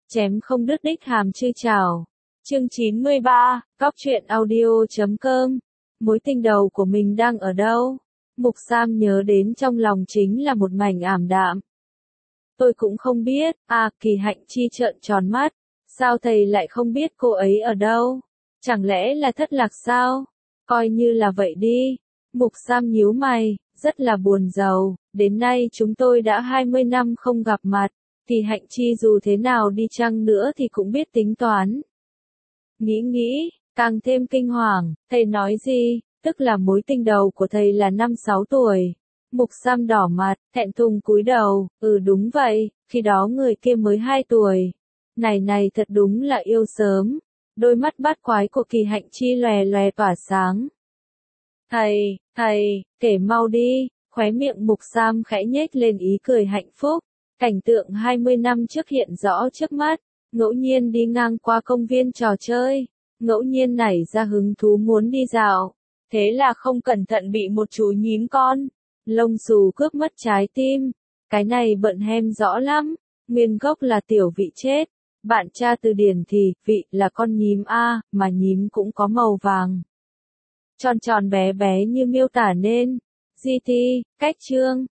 Chém không đứt đích hàm chư chào. Chương 93, Góc truyện audio.com. Mối tình đầu của mình đang ở đâu? Mục Sam nhớ đến trong lòng chính là một mảnh ảm đạm. Tôi cũng không biết, Kỳ Hạnh Chi trợn tròn mắt. Sao thầy lại không biết cô ấy ở đâu? Chẳng lẽ là thất lạc sao? Coi như là vậy đi. Mục Sam nhíu mày, rất là buồn rầu. Đến nay chúng tôi đã 20 năm không gặp mặt. Kỳ Hạnh Chi dù thế nào đi chăng nữa thì cũng biết tính toán. Nghĩ, càng thêm kinh hoàng, thầy nói gì, tức là mối tình đầu của thầy là 5-6 tuổi. Mục Sam đỏ mặt, thẹn thùng cúi đầu, đúng vậy, khi đó người kia mới 2 tuổi. Này thật đúng là yêu sớm. Đôi mắt bát quái của Kỳ Hạnh Chi lòe lòe tỏa sáng. Thầy, kể mau đi, khóe miệng Mục Sam khẽ nhếch lên ý cười hạnh phúc. Cảnh tượng 20 năm trước hiện rõ trước mắt, ngẫu nhiên đi ngang qua công viên trò chơi, ngẫu nhiên nảy ra hứng thú muốn đi dạo, thế là không cẩn thận bị một chú nhím con, lông xù cướp mất trái tim, cái này bận hem rõ lắm, nguyên gốc là tiểu vị chết, bạn tra từ điển thì, vị là con nhím A, mà nhím cũng có màu vàng. Tròn tròn bé bé như miêu tả nên, GT, cách chương.